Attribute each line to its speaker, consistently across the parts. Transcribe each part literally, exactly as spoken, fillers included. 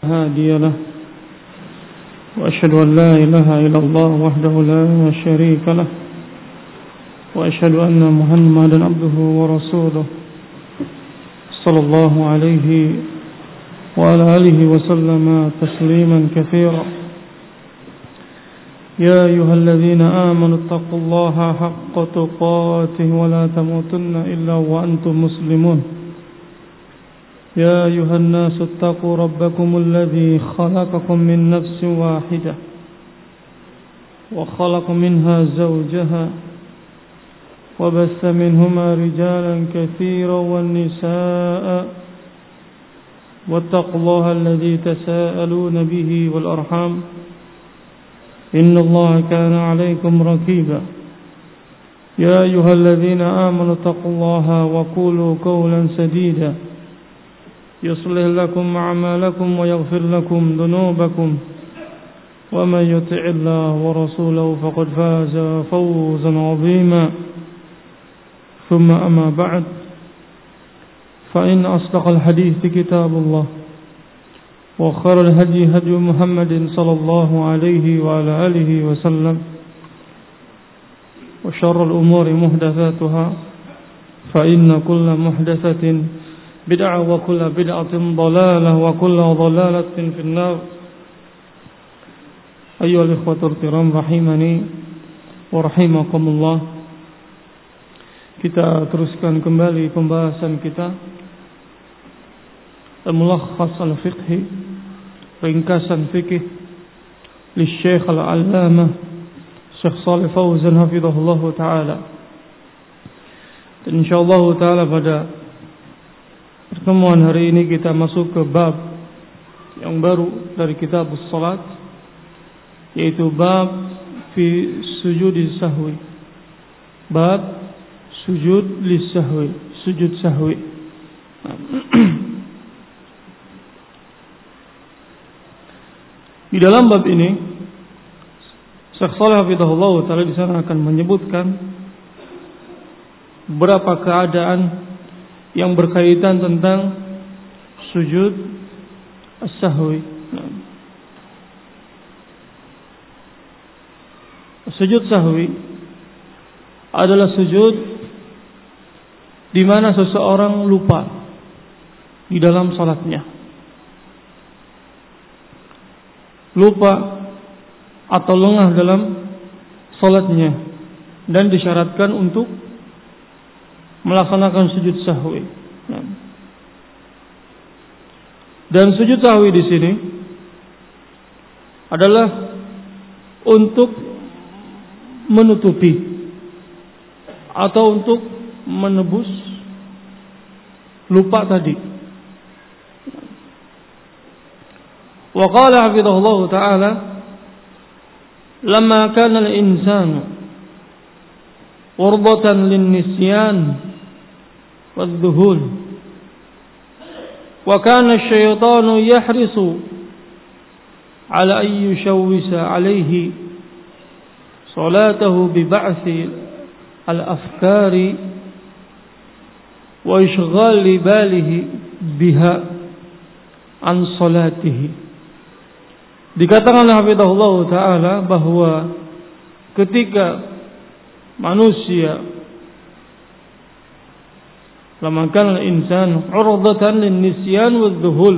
Speaker 1: هادي له وأشهد أن لا إله إلا الله وحده لا شريك له وأشهد أن محمدا عبده ورسوله صلى الله عليه وعلى آله وسلم تسليما كثيرا يا أيها الذين آمنوا اتقوا الله حق تقاته ولا تموتن إلا وأنتم مسلمون يا أيها الناس اتقوا ربكم الذي خلقكم من نفس واحدة وخلق منها زوجها وبث منهما رجالا كثيرا والنساء واتقوا الله الذي تساءلون به والأرحام إن الله كان عليكم رقيبا يا أيها الذين آمنوا اتقوا الله وقولوا قولا سديدا يصلح لكم أعمالكم ويغفر لكم ذنوبكم ومن يطع الله ورسوله فقد فاز فوزا عظيما ثم أما بعد فإن أصدق الحديث كتاب الله وخير الهدي هدي محمد صلى الله عليه وعلى آله وسلم وشر الأمور محدثاتها فإن كل محدثة بدعة وكل بدعة ضلالة وكل ضلالة في النار أيها الإخوة الكرام رحمني ورحمكم الله. Kita teruskan kembali pembahasan kita Al-Mulakhas Al-Fiqhi, ringkasan fikih li Syekh Al-Allamah Syekh Shalih Fauzan hafizahullah taala. Dan insyaallah taala pada pertemuan hari ini kita masuk ke bab yang baru dari kitab as-salat, yaitu bab fi sujud sahwi. Bab sujud lisahwi, sujud sahwi. Di dalam bab ini Syekh Shalih hafizahullah taala di sana akan menyebutkan beberapa keadaan yang berkaitan tentang sujud as-sahwi. Sujud sahwi adalah sujud di mana seseorang lupa di dalam salatnya. Lupa atau lengah dalam salatnya dan disyaratkan untuk melaksanakan sujud sahwi. Dan sujud sahwi di sini adalah untuk menutupi atau untuk menebus lupa tadi. Wa qala hafizahullah ta'ala lamma kana al-insanu urbatan lin-nisyan wad-dhuhul wa kana asy-syaitanu yahrisu ala an yushawwisa alayhi salatahu bi ba'thi al-afkari wa ishghali balihi biha an salatihi. Dikatakan oleh hafizahullah taala bahwa ketika manusia lamakan al-insan urdatan lin-nisyan wadh-dhuhul,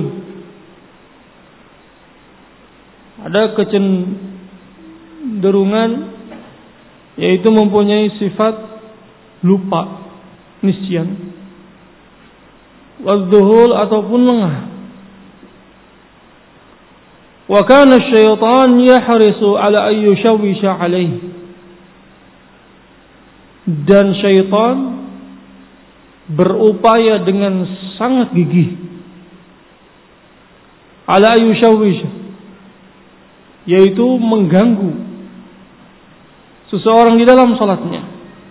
Speaker 1: ada kecenderungan yaitu mempunyai sifat lupa, nisyan, wadh-dhuhul ataupun lengah. Wa kana asy-syaitan yahrisu ala an yushawwisha alaihi, dan syaitan berupaya dengan sangat gigih ala an yushawwisha, yaitu mengganggu seseorang di dalam salatnya,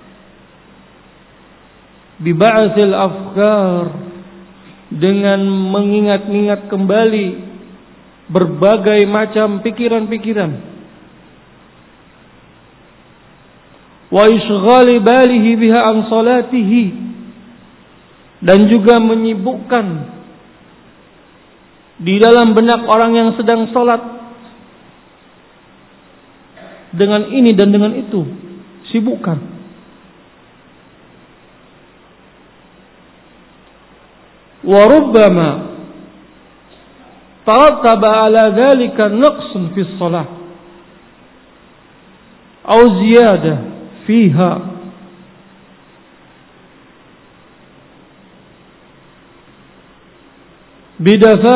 Speaker 1: bi ba'tsil afkar, dengan mengingat-ingat kembali berbagai macam pikiran-pikiran, wa ishghali balihi biha an salatihi, dan juga menyibukkan di dalam benak orang yang sedang sholat dengan ini dan dengan itu, sibukkan. Wa rubbama tarattaba ala dhalika naqsun fi shalah aw ziyadah fiha bidafa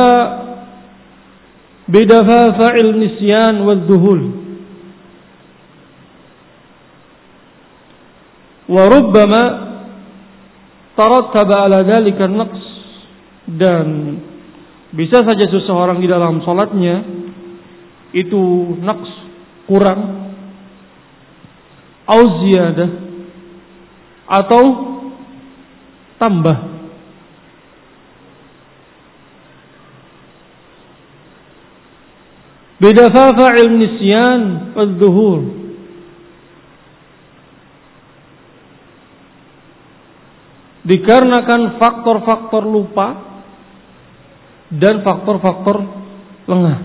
Speaker 1: bidafa fa'il nisyan wal dhuhul wa rubbama tarattaba ala dhalika naqs, dan bisa saja seseorang di dalam salatnya itu naqs, kurang, au ziyadah, atau tambah. Bidafa fa'il nisyan wal-dhuhur, dikarenakan faktor-faktor lupa dan faktor-faktor lengah.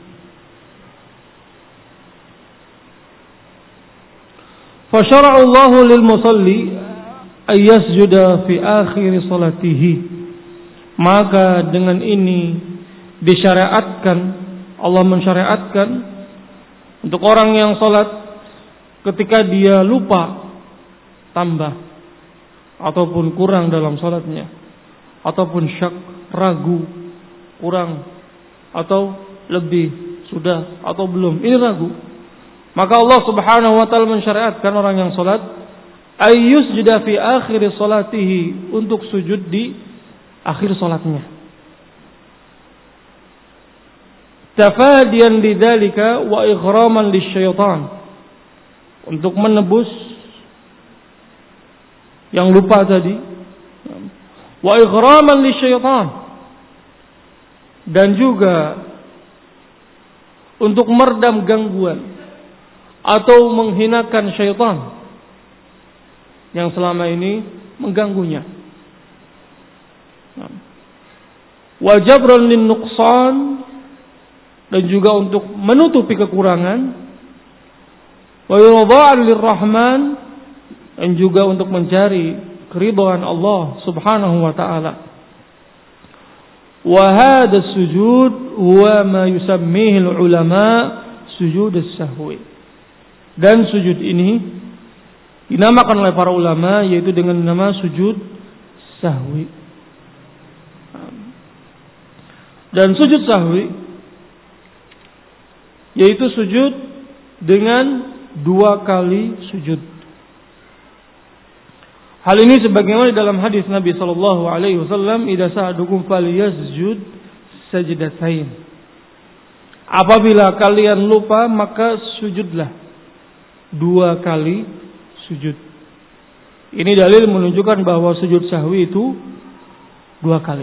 Speaker 1: Fasyara'a Allahu lil musalli ay yasjuda fi akhir salatihi. Maka dengan ini disyariatkan, Allah mensyariatkan untuk orang yang salat ketika dia lupa, tambah ataupun kurang dalam salatnya, ataupun syak, ragu, kurang atau lebih, sudah atau belum, ini ragu, maka Allah Subhanahu wa taala mensyariatkan orang yang salat ayyus juda fi akhir salatihi, untuk sujud di akhir salatnya, tafadiyan lidzalika wa ighraman lisyaitan, untuk menebus yang lupa tadi, wa ighraman lisyaitan, dan juga untuk meredam gangguan atau menghinakan syaitan yang selama ini mengganggunya. Wa jabran lin nuqsan, dan juga untuk menutupi kekurangan. Wa irda'an lirrahman, dan juga untuk mencari keridhaan Allah Subhanahu wa taala. Wa hadha sujud huwa ma yusammihi ulama sujud as-sahwi. Dan sujud ini dinamakan oleh para ulama yaitu dengan nama sujud sahwi. Dan sujud sahwi yaitu sujud dengan dua kali sujud. Hal ini sebagaimana dalam hadis Nabi sallallahu alaihi wasallam, "Idza sa'adukum falyasjud sajdatain." Apabila kalian lupa maka sujudlah dua kali sujud. Ini dalil menunjukkan bahwa sujud sahwi itu dua kali.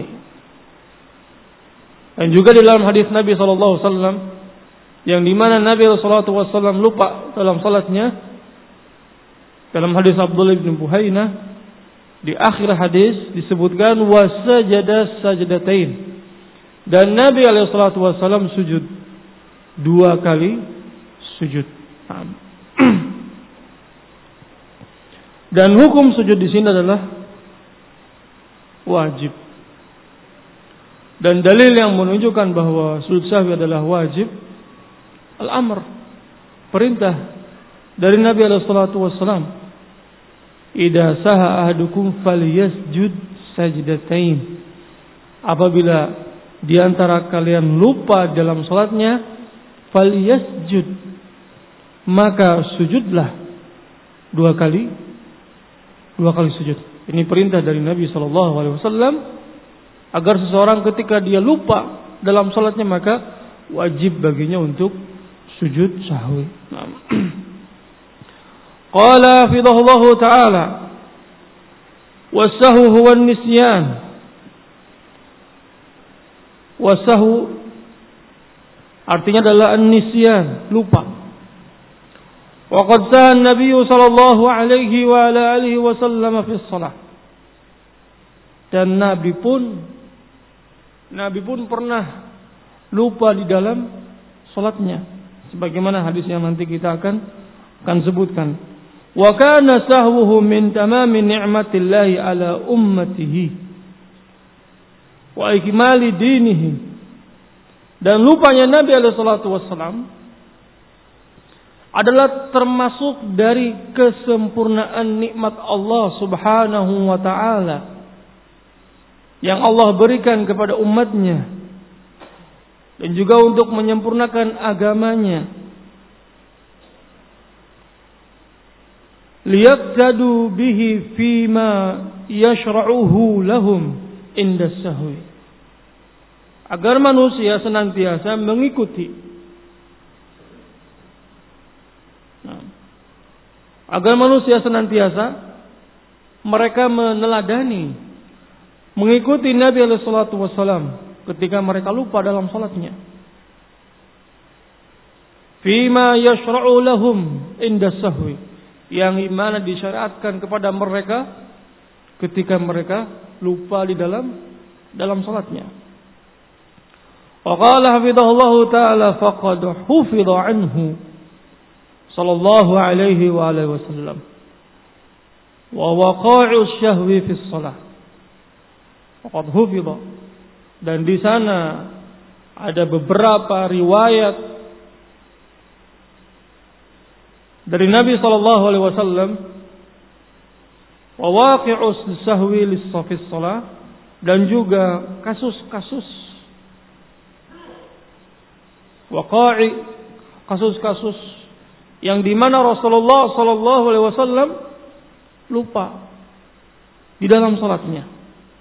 Speaker 1: Dan juga di dalam hadis Nabi sallallahu alaihi wasallam yang di mana Nabi sallallahu alaihi wasallam lupa dalam salatnya, dalam hadis Abdullah bin Buhainah, di akhir hadis disebutkan wasajada sajdatain, dan Nabi alaihi salatu wasallam sujud dua kali sujud. Dan hukum sujud di sini adalah wajib. Dan dalil yang menunjukkan bahwa sujud sahwi adalah wajib, al-amr, perintah dari Nabi alaihi salatu wasallam, "Idza saha ahadukum falyasjud sajdatain." Apabila di antara kalian lupa dalam salatnya, falyasjud, maka sujudlah dua kali dua kali sujud. Ini perintah dari Nabi sallallahu alaihi wasallam agar seseorang ketika dia lupa dalam salatnya maka wajib baginya untuk sujud sahwi. Qala hafidhahullahu ta'ala, was-sahwu huwa an-nisyan. Was-sahwu artinya adalah an-nisyan, lupa. Wa qad saha an-nabiy sallallahu alaihi wa ala alihi wasallam fi shalah. Dan Nabi pun Nabi pun pernah lupa di dalam salatnya, sebagaimana hadis yang nanti kita akan akan sebutkan. Wa kana sahwuhu min tamami ni'matillahi ala ummatihi wa ikmali dinihi. Dan lupanya Nabi alaihi salatu wassalam adalah termasuk dari kesempurnaan nikmat Allah Subhanahu wa taala yang Allah berikan kepada umatnya, dan juga untuk menyempurnakan agamanya. Liyaqtadu bihi fima yashra'uhu lahum inda sahwi, agar manusia senantiasa mengikuti, nah, agar manusia senantiasa mereka meneladani, mengikuti Nabi alaihi salatu wassalam ketika mereka lupa dalam salatnya. Fima yashra'u lahum inda sahwi, yang mana disyariatkan kepada mereka ketika mereka lupa di dalam dalam salatnya. Wa qala hafidhahullahu ta'ala faqad hufidha anhu sallallahu alaihi wa alihi wasallam wa waqa'u syahwi fi shalah. Faqad hufidha, dan di sana ada beberapa riwayat dari Nabi sallallahu alaihi wasallam, wa waqi'us sahwi lis-safis shalah, dan juga kasus-kasus waqa'i, kasus-kasus yang di mana Rasulullah sallallahu alaihi wasallam lupa di dalam salatnya.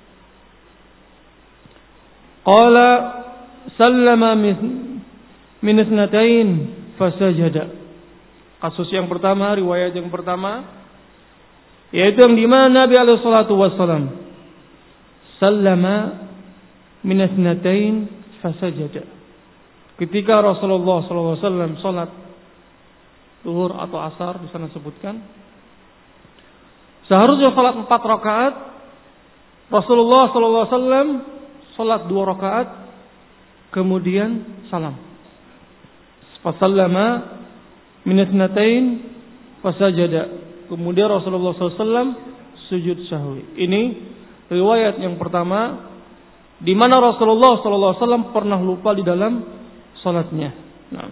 Speaker 1: Qala sallama min itsnatain fasajada. Kasus yang pertama, riwayat yang pertama, yaitu yang di mana Nabi alaihi salatu wassalam sallama min itsnatain fasajada. Ketika Rasulullah sallallahu alaihi wasallam salat zuhur atau asar, di sana sebutkan, seharusnya salat empat rakaat, Rasulullah sallallahu alaihi wasallam salat dua rakaat, kemudian salam. Fasallama min itsnatain fasajada. Kemudian Rasulullah sallallahu alaihi wasallam sujud sahwi. Ini riwayat yang pertama di mana Rasulullah sallallahu alaihi wasallam pernah lupa di dalam salatnya. Nah.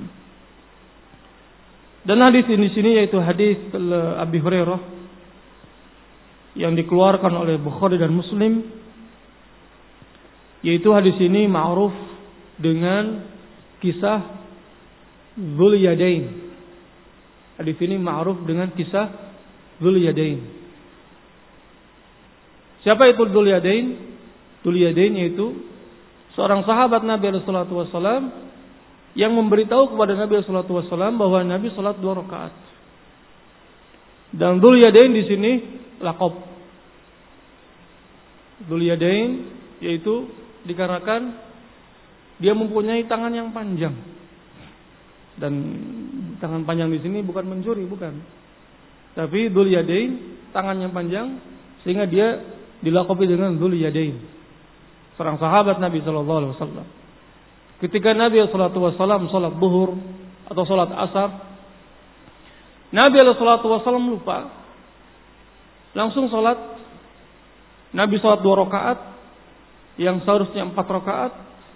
Speaker 1: Dan hadis ini sini yaitu hadis Abi Hurairah yang dikeluarkan oleh Bukhari dan Muslim, yaitu hadis ini ma'ruf dengan kisah Dzul Yadain. Hadis ini ma'ruf dengan kisah Dzul Yadain. Siapa itu Dzul Yadain? Dzul Yadain yaitu seorang sahabat Nabi sallallahu alaihi wasallam yang memberitahu kepada Nabi sallallahu alaihi wasallam bahwa Nabi salat dua rakaat. Dan Dzul Yadain di sini laqab. Dzul Yadain yaitu dikarenakan dia mempunyai tangan yang panjang. Dan tangan panjang di sini bukan mencuri, bukan. Tapi Dzul Yadain, tangannya panjang, sehingga dia dilaqabi dengan Dzul Yadain. Seorang sahabat Nabi sallallahu alaihi wasallam. Ketika Nabi sallallahu alaihi wasallam salat zuhur atau salat asar, Nabi sallallahu alaihi wasallam lupa. Langsung salat. Nabi salat dua rakaat yang seharusnya empat rakaat.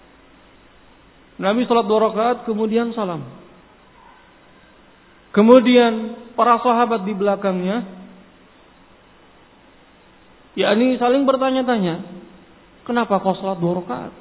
Speaker 1: Nabi salat dua rakaat kemudian salam. Kemudian para sahabat di belakangnya, yakni saling bertanya-tanya, kenapa kau salat dua rakaat?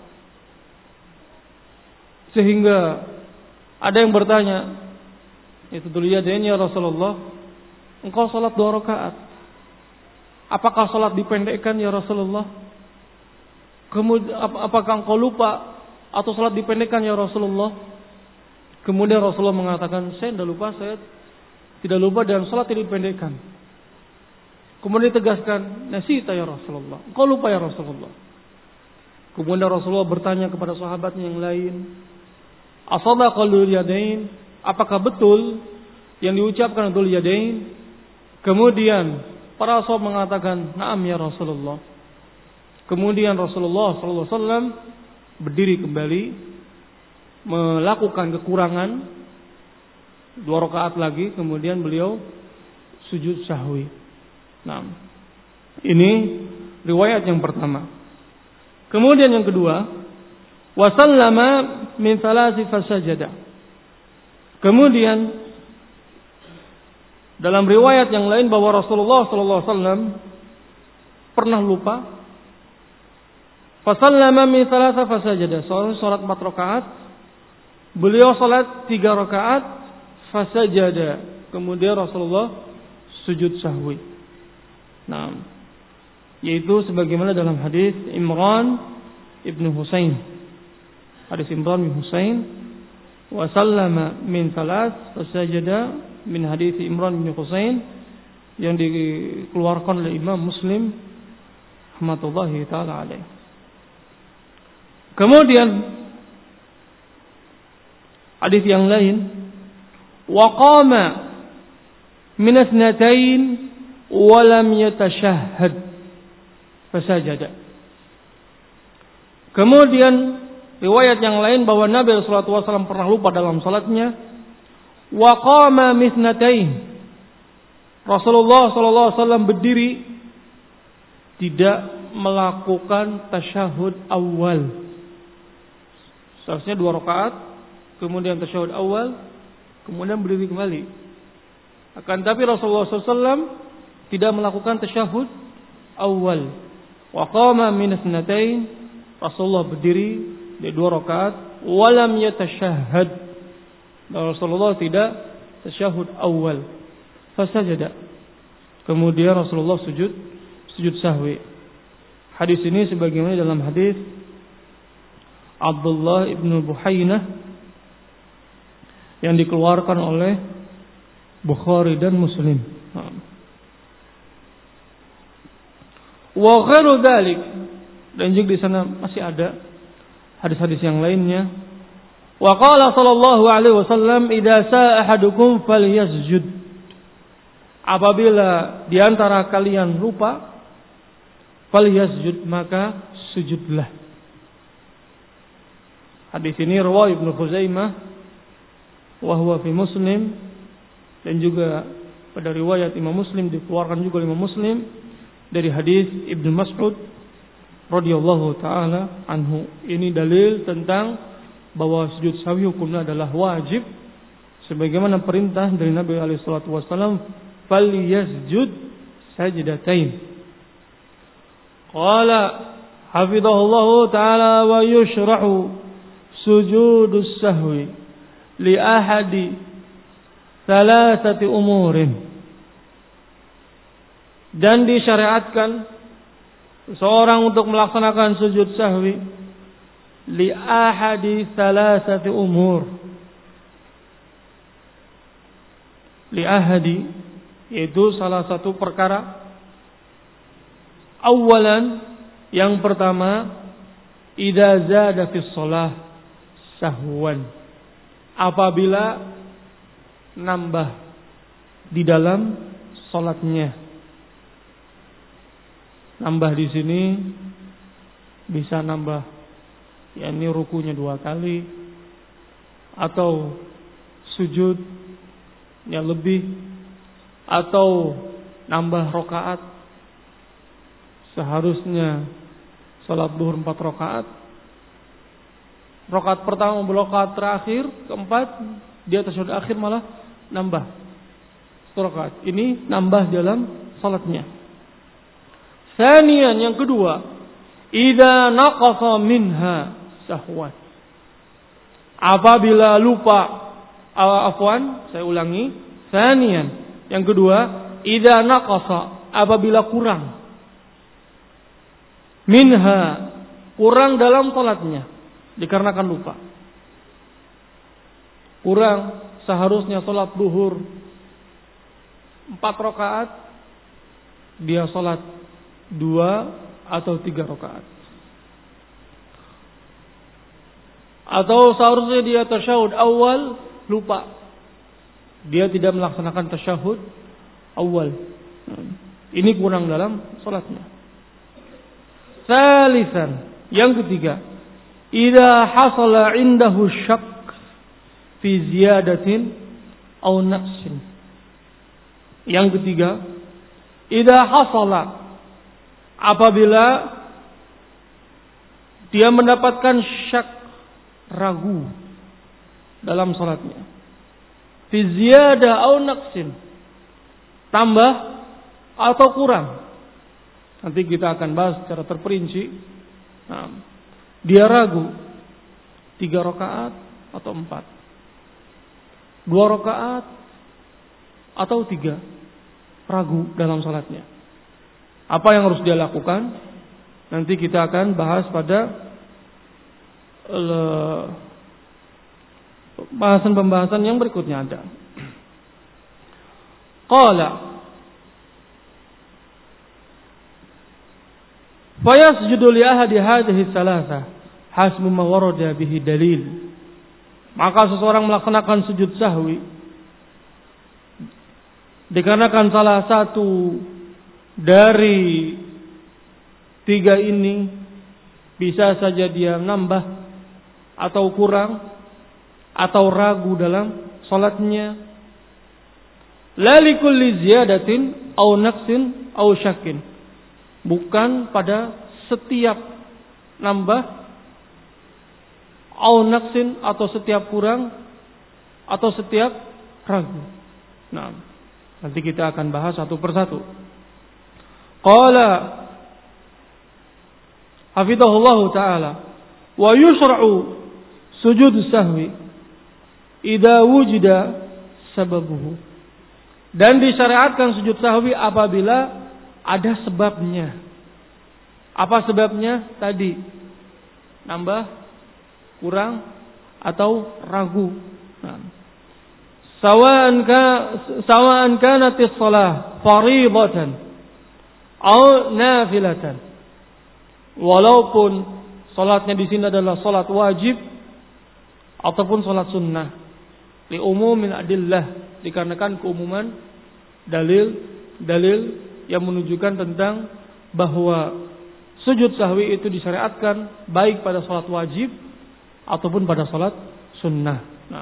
Speaker 1: Sehingga ada yang bertanya, itu Dzul Yadain, ya Rasulullah, engkau salat dua rakaat, apakah salat dipendekkan ya Rasulullah? Kemudian apakah engkau lupa atau salat dipendekkan ya Rasulullah? Kemudian Rasulullah mengatakan, saya tidak lupa, saya tidak lupa dan salat tidak dipendekkan. Kemudian ditegaskan, nasita ya Rasulullah, engkau lupa ya Rasulullah. Kemudian Rasulullah bertanya kepada sahabatnya yang lain, asadaqa Dzul Yadain, apakah betul yang diucapkan Dzul Yadain? Kemudian para sahabat mengatakan, na'am ya Rasulullah. Kemudian Rasulullah sallallahu alaihi wasallam berdiri kembali, melakukan kekurangan dua rakaat lagi, kemudian beliau sujud sahwi. Nah, ini riwayat yang pertama. Kemudian yang kedua, wa sallama min thalathi fasajada. Kemudian dalam riwayat yang lain bahwa Rasulullah sallallahu alaihi wasallam pernah lupa. Fasallama min thalatha fasajada. Soal salat empat rakaat, beliau salat tiga rakaat, fasajada. Kemudian Rasulullah sujud sahwi. Nah, yaitu sebagaimana dalam hadis Imran ibnu Husain. Hadis Imran bin Husain, wa sallama min thalath fasajada, min hadis Imran bin Husain yang dikeluarkan oleh Imam Muslim rahmatullahi taala alaih. Kemudian hadis yang lain, wa qama min asnatain wa lam yatashahhad fasajada. Kemudian riwayat yang lain bahwa Nabi sallallahu alaihi wasallam pernah lupa dalam salatnya. Wa qama misnatain. Rasulullah sallallahu alaihi wasallam berdiri, tidak melakukan tasyahud awal. Seharusnya dua rakaat, kemudian tasyahud awal, kemudian berdiri kembali. Akan tapi Rasulullah sallallahu alaihi wasallam tidak melakukan tasyahud awal. Wa qama min isnatain. Rasulullah berdiri di dua rakaat, walam yatashahhad. Rasulullah tidak tasyahud awal. Fasajada. Kemudian Rasulullah sujud sujud sahwi. Hadis ini sebagaimana dalam hadis Abdullah ibnu Buhainah yang dikeluarkan oleh Bukhari dan Muslim. Wa ghairu dzalik, dan juga di sana masih ada hadis-hadis yang lainnya. Wa qala sallallahu alaihi wasallam, idza sa'a ahadukum falyasjud. Apabila di antara kalian lupa, falyasjud, maka sujudlah. Hadis ini riwayat Ibnu Khuzaimah wa huwa fi Muslim, dan juga pada riwayat Imam Muslim dikeluarkan juga Imam Muslim dari hadis Ibnu Mas'ud radhiyallahu taala anhu. Ini dalil tentang bahwa sujud sahwi hukumnya adalah wajib sebagaimana perintah dari Nabi alaihi salatu wasallam, falyasjud sajdatain. Qala hafizahullahu taala wa yushrahu sujudus sahwi li ahadi thalathati umurin. Dan disyariatkan seorang untuk melaksanakan sujud sahwi li ahadi thalathati umur. Li ahadi, yaitu salah satu perkara. Awalan, yang pertama, idza zada fi shalah sahwan, apabila nambah di dalam salatnya. Nambah di sini bisa nambah, yakni rukunya dua kali, atau sujud yang lebih, atau nambah rakaat. Seharusnya salat zuhur empat rakaat, rakaat pertama rakaat terakhir, keempat dia tasyahud akhir malah nambah satu rakaat. Ini nambah dalam salatnya. Tsaniyan, yang kedua, idza naqasa minha sahwan, apabila lupa, afwan, saya ulangi. Tsaniyan, yang kedua, idza naqasa, apabila kurang, minha, kurang dalam salatnya dikarenakan lupa. Kurang, seharusnya salat zuhur empat rakaat, dia salat dua atau tiga rakaat. Atau seharusnya dia tasyahud awal, lupa, dia tidak melaksanakan tasyahud awal. Ini kurang dalam salatnya. Tsalisan, yang ketiga, idza hasala indahu syak fi ziyadatin aw naqsin. Yang ketiga, idza hasala, apabila dia mendapatkan syak, ragu dalam salatnya, fi ziyadah aw naqsin, tambah atau kurang. Nanti kita akan bahas secara terperinci. Nah, dia ragu tiga rakaat atau empat, dua rakaat atau tiga, ragu dalam salatnya. Apa yang harus dia lakukan? Nanti kita akan bahas pada pembahasan-pembahasan yang berikutnya ada. Qala fayasjudu li ahadi hadhihi thalatha hasbu ma warada bihi dalil. Maka seseorang melaksanakan sujud sahwi dikarenakan salah satu dari tiga ini, bisa saja dia nambah atau kurang atau ragu dalam salatnya. La likulli ziyadatin aw naqsin aw syakkin, bukan pada setiap nambah aw naqsin atau setiap kurang atau setiap ragu. Nah, nanti kita akan bahas satu persatu. Qala hafidhahullahu ta'ala wa yusra'u sujud sahwi idza wujida sababuhu. Dan disyariatkan sujud sahwi apabila ada sebabnya. Apa sebabnya? Tadi nambah, kurang atau ragu. Nah, sawa'an ka sawa'an kanatis shalah fardhatan aw nafilatan. Walaupun salatnya di sini adalah salat wajib ataupun salat sunnah. Li umumil adillah, dikarenakan keumuman dalil-dalil yang menunjukkan tentang bahwa sujud sahwi itu disyariatkan baik pada salat wajib ataupun pada salat sunnah. Nah,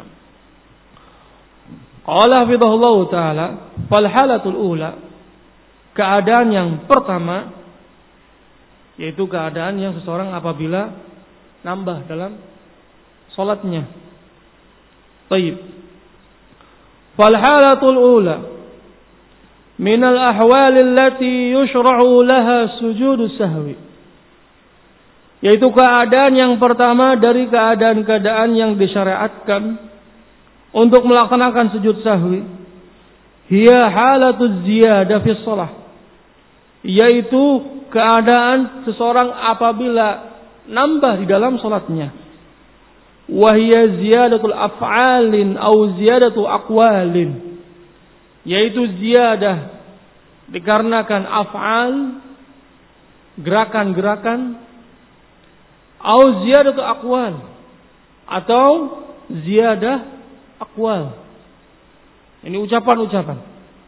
Speaker 1: qala hafidhahullahu ta'ala fal halatul ula, keadaan yang pertama, yaitu keadaan yang seseorang apabila nambah dalam salatnya. Baik. Fal halatul ula min al ahwal allati yushra'u laha sujud sahwi, yaitu keadaan yang pertama dari keadaan-keadaan yang disyariatkan untuk melaksanakan sujud sahwi. Hiya halatuz ziyadah fi shalah, yaitu keadaan seseorang apabila nambah di dalam salatnya. Wa hiya ziyadatul af'alin au ziyadatu aqwalin, yaitu ziyadah dikarenakan af'al, gerakan-gerakan, au ziyadatu aqwal, atau ziyadah aqwal. Ini ucapan-ucapan.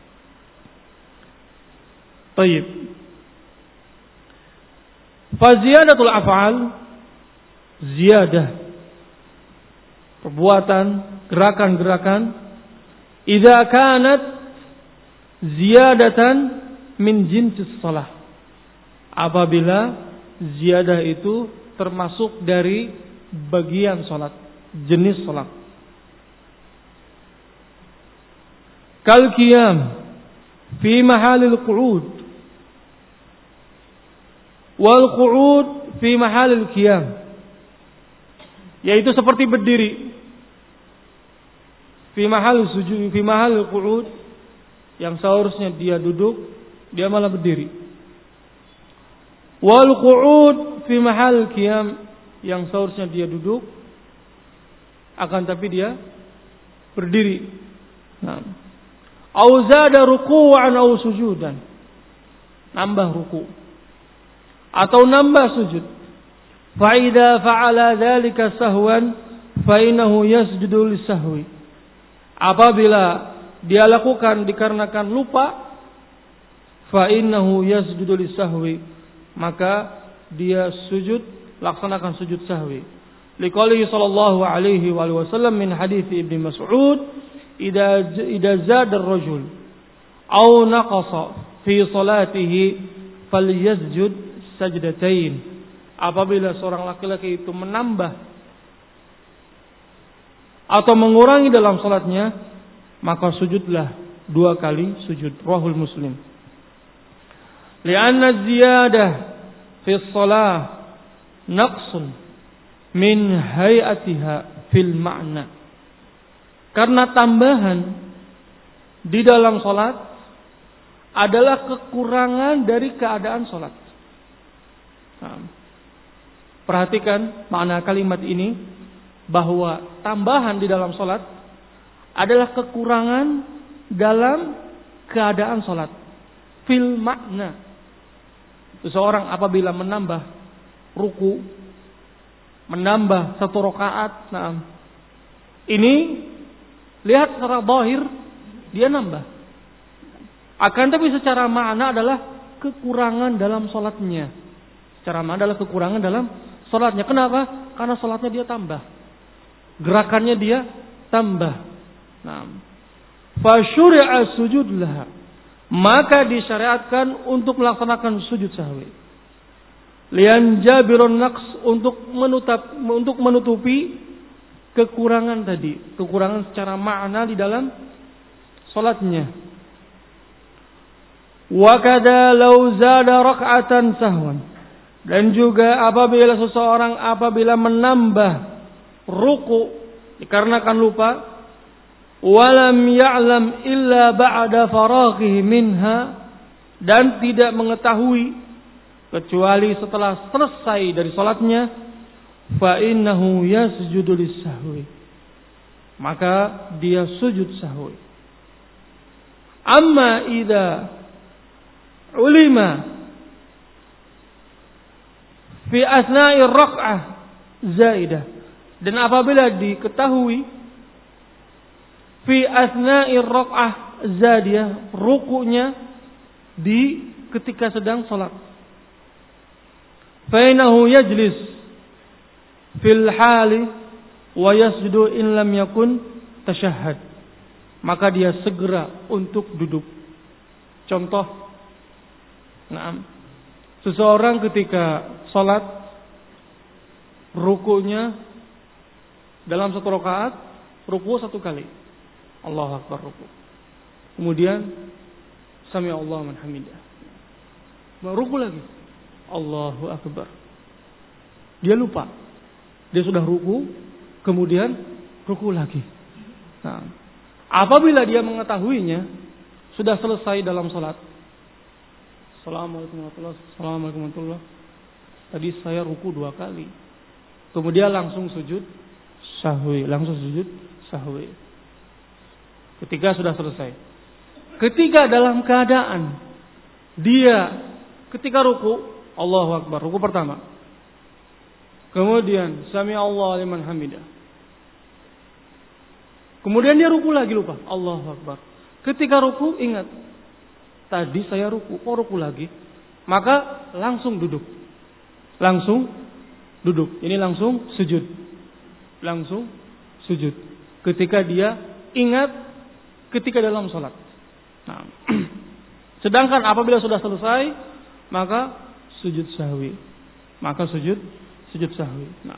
Speaker 1: Baik. Fa ziyadatul af'al, ziyadah perbuatan, gerakan-gerakan, idza kanat ziyadatan min jinsis shalah, apabila ziyadah itu termasuk dari bagian salat, jenis salat. Kal qiyam fi mahalil qu'ud wal qu'ud fi mahalil qiyam, yaitu seperti berdiri. Fi mahal sujud, fi mahal qu'ud, yang seharusnya dia duduk, dia malah berdiri. Wal qu'ud fi mahal qiyam, yang seharusnya dia duduk, akan tapi dia berdiri. Nah, au zada ruku'an au sujudan, nambah ruku atau nambah sujud. Fa idza fa'ala dzalika sahwan fa innahu yasjudu lisahwi, apabila dia lakukan dikarenakan lupa, fa innahu yasjudu lisahwi, maka dia sujud, laksanakan sujud sahwi. Liqaulihi sallallahu alaihi wasallam min hadits Ibnu Mas'ud, "Idza idza zada ar-rajul aw naqasa fi salatihi falyasjud sajdatain." Apabila seorang laki-laki itu menambah atau mengurangi dalam salatnya, maka sujudlah dua kali sujud. Rahul Muslim. Lianna ziyadah fi shalah naqsun min hayatiha fil ma'na. Karena tambahan di dalam salat adalah kekurangan dari keadaan salat. Nah, perhatikan makna kalimat ini, bahwa tambahan di dalam salat adalah kekurangan dalam keadaan salat. Fil makna. Seseorang apabila menambah ruku, menambah satu rakaat, nah, ini lihat secara zahir dia nambah. Akan tapi secara makna adalah kekurangan dalam salatnya. Secara makna adalah kekurangan dalam salatnya. Kenapa? Karena salatnya dia tambah. Gerakannya dia tambah. Nah, fa syuri'a sujud laha. Maka disyariatkan untuk melaksanakan sujud sahwi. Lian jabirun naqs, untuk menutup untuk menutupi kekurangan tadi, kekurangan secara makna di dalam salatnya. Wa kada law zada rak'atan sahwan. Dan juga apabila seseorang apabila menambah ruku dikarenakan lupa, walam ya'lam illa ba'da faraghihi minha, dan tidak mengetahui kecuali setelah selesai dari salatnya, fa innahu yasjudu lis-sahwi, maka dia sujud sahwi. Amma idza ulima fi asna'i rak'ah zaidah, dan apabila diketahui fi asna'ir rak'ah zadiyah, rukunya di ketika sedang salat, fa innahu yajlis fil hali wa yasjudu in lam yakun tashahhad, maka dia segera untuk duduk. Contoh, nah, seseorang ketika salat rukunya dalam satu rakaat, ruku satu kali, Allahu Akbar, ruku. Kemudian Sami Allah man hamidah. Ruku lagi, Allahu Akbar. Dia lupa. Dia sudah ruku, kemudian ruku lagi. Nah, apabila dia mengetahuinya sudah selesai dalam salat, Assalamualaikum warahmatullahi wabarakatuh. Assalamualaikum warahmatullahi wabarakatuh. Tadi saya ruku dua kali. Kemudian langsung sujud sahwi, langsung sujud sahwi. Ketika sudah selesai. Ketika dalam keadaan dia ketika ruku, Allahu Akbar, ruku pertama. Kemudian Sami Allah liman hamidah. Kemudian dia ruku lagi, lupa, Allahu Akbar. Ketika ruku ingat, tadi saya ruku, kok ruku lagi? Maka langsung duduk. Langsung duduk. Ini langsung sujud. Langsung sujud. Ketika dia ingat ketika dalam salat. Nah, sedangkan apabila sudah selesai, maka sujud sahwi. Maka sujud sujud sahwi. Nah.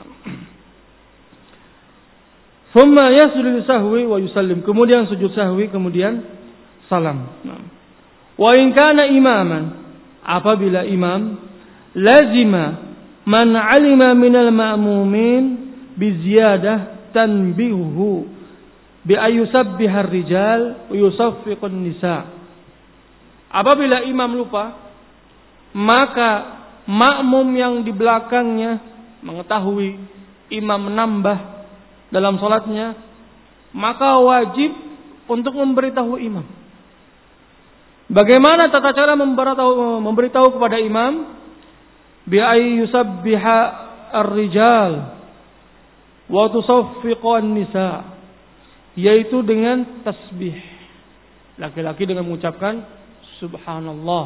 Speaker 1: Thumma yasjudu sahwi wa yusallim. Kemudian sujud sahwi, kemudian salam. Nah. Wa in kana imaman, apabila imam, lazima man alima minal ma'mumin bi ziyadah tanbihuhu bi ayyusabbihar rijal wa yusaffiqun nisa. Apabila imam lupa, maka makmum yang di belakangnya mengetahui imam menambah dalam salatnya, maka wajib untuk memberitahu imam. Bagaimana tata cara memberitahu, memberitahu kepada imam? Bi ayyusabbiha ar-rijal wa tusaffiqun nisa, yaitu dengan tasbih. Laki-laki dengan mengucapkan subhanallah.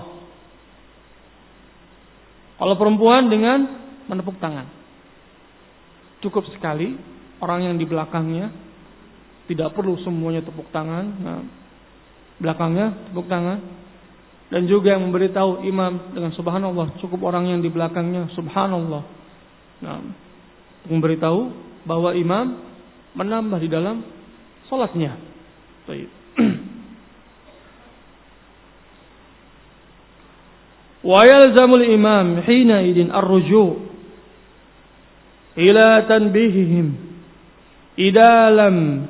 Speaker 1: Kalau perempuan dengan menepuk tangan. cukup sekali orang yang di belakangnya, tidak perlu semuanya tepuk tangan. Nah, belakangnya tepuk tangan. Dan juga yang memberitahu imam dengan subhanallah, cukup orang yang di belakangnya subhanallah. Nah, memberitahu bahwa imam menambah di dalam salatnya. Baik. Wa yalzamul imam hina idin ar-ruju' ila tanbihihim idza lam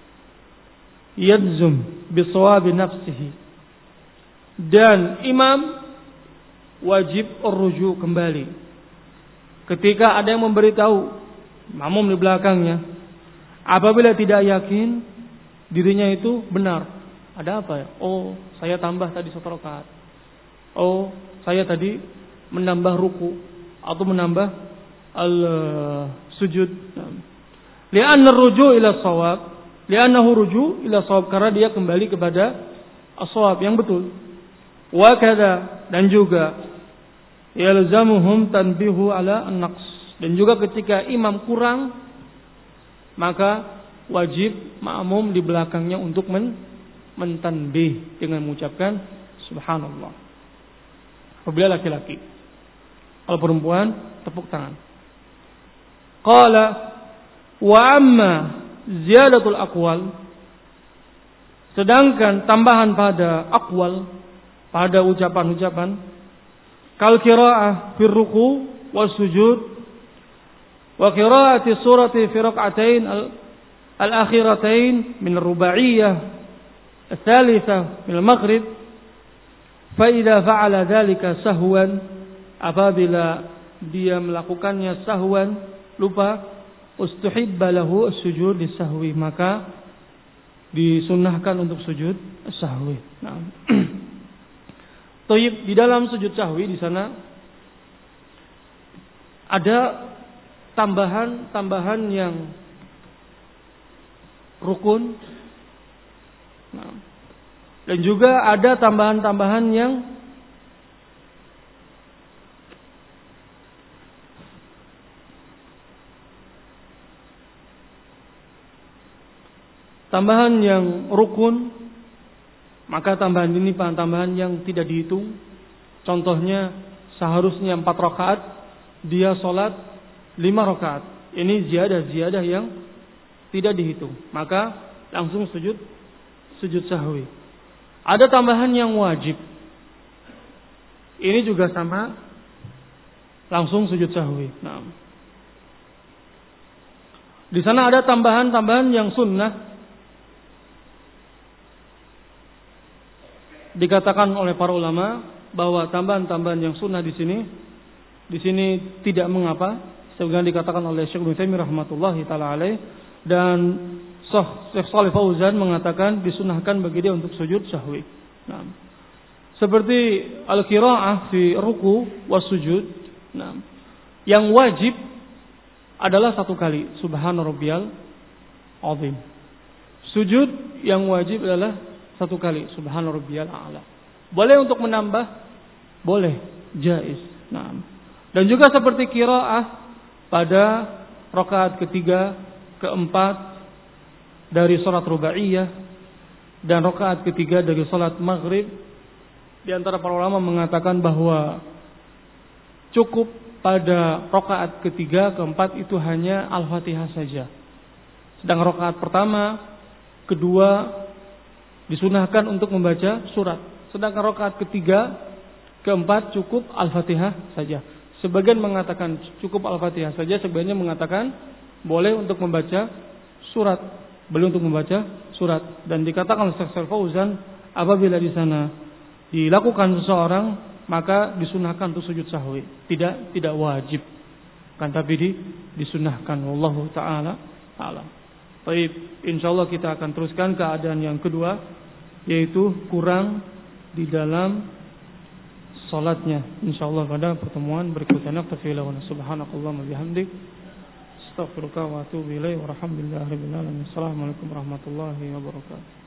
Speaker 1: yajzum bi shawabi nafsihi. Dan imam wajib ar-ruju' kembali ketika ada yang memberitahu makmum di belakangnya, apabila tidak yakin dirinya itu benar. Ada apa ya? Oh, saya tambah tadi satu rakaat. Oh, saya tadi menambah ruku atau menambah al-sujud. Li'anna ar-ruju' ila shawab, li'annahu ruju' ila shawab, karena dia kembali kepada as-shawab yang betul. Wa kadza, dan juga yalzamuhum tanbihu ala an-naqs, dan juga ketika imam kurang maka wajib makmum di belakangnya untuk men mentanbih dengan mengucapkan subhanallah. Apabila laki-laki, kalau perempuan tepuk tangan. Qala wa amma ziyadatul aqwal, sedangkan tambahan pada aqwal, pada ucapan-ucapan, kal qiraah fi ruku' was sujud wa qiraati surati fi rak'atain al-akhiratain min ar-ruba'iyyah ats-tsalitsah min al-maghrib. Fa'idha fa'ala dhalika sahwan, apabila dia melakukannya sahwan, lupa, ustuhibba lahu as-sujud lis-sahwi, maka disunnahkan untuk sujud sahwi. Nah. Thayyib, di dalam sujud sahwi di sana ada tambahan-tambahan yang rukun. Nah. Dan juga ada tambahan-tambahan yang tambahan yang rukun, maka tambahan ini tambahan yang tidak dihitung. Contohnya seharusnya empat rakaat, dia sholat lima rakaat. Ini ziyadah-ziyadah yang tidak dihitung, maka langsung sujud sujud sahwi. Ada tambahan yang wajib. Ini juga sama, langsung sujud sahwi. Nah. Di sana ada tambahan-tambahan yang sunnah. Dikatakan oleh para ulama bahwa tambahan-tambahan yang sunnah di sini, di sini tidak mengapa. Sebagaimana dikatakan oleh Syekh Ibnu Taimiyah rahmatullahi taala alaih, dan Syekh Shalih Fauzan mengatakan disunahkan bagi dia untuk sujud sahwi. Nah, seperti al-qiraah fi ruku was sujud. Nah, yang wajib adalah satu kali subhana rabbiyal azim. Sujud yang wajib adalah satu kali subhana rabbiyal a'la. Boleh untuk menambah, boleh, jaiz. Nah, dan juga seperti qiraah pada rakaat ketiga, keempat dari salat rubaiyah dan rakaat ketiga dari salat maghrib. Di antara para ulama mengatakan bahwa cukup pada rakaat ketiga, keempat itu hanya Al-Fatihah saja. Sedang rakaat pertama, kedua disunahkan untuk membaca surat. Sedangkan rakaat ketiga, keempat cukup Al-Fatihah saja. Sebagian mengatakan cukup Al-Fatihah saja, sebagian mengatakan boleh untuk membaca surat. Boleh untuk membaca surat. Dan dikatakan oleh Syekh Fauzan, apabila di sana dilakukan seseorang, maka disunahkan untuk sujud sahwi. Tidak tidak wajib. Kan tapi di, disunahkan. Wallahu taala alam. Baik, insyaallah kita akan teruskan keadaan yang kedua, yaitu kurang di dalam salatnya. Insyaallah pada pertemuan berikutnya. Subhanakallahumma bihamdik, astaghfiruka wa atubu ilaik, walhamdulillahirabbil alamin. Assalamualaikum warahmatullahi wabarakatuh.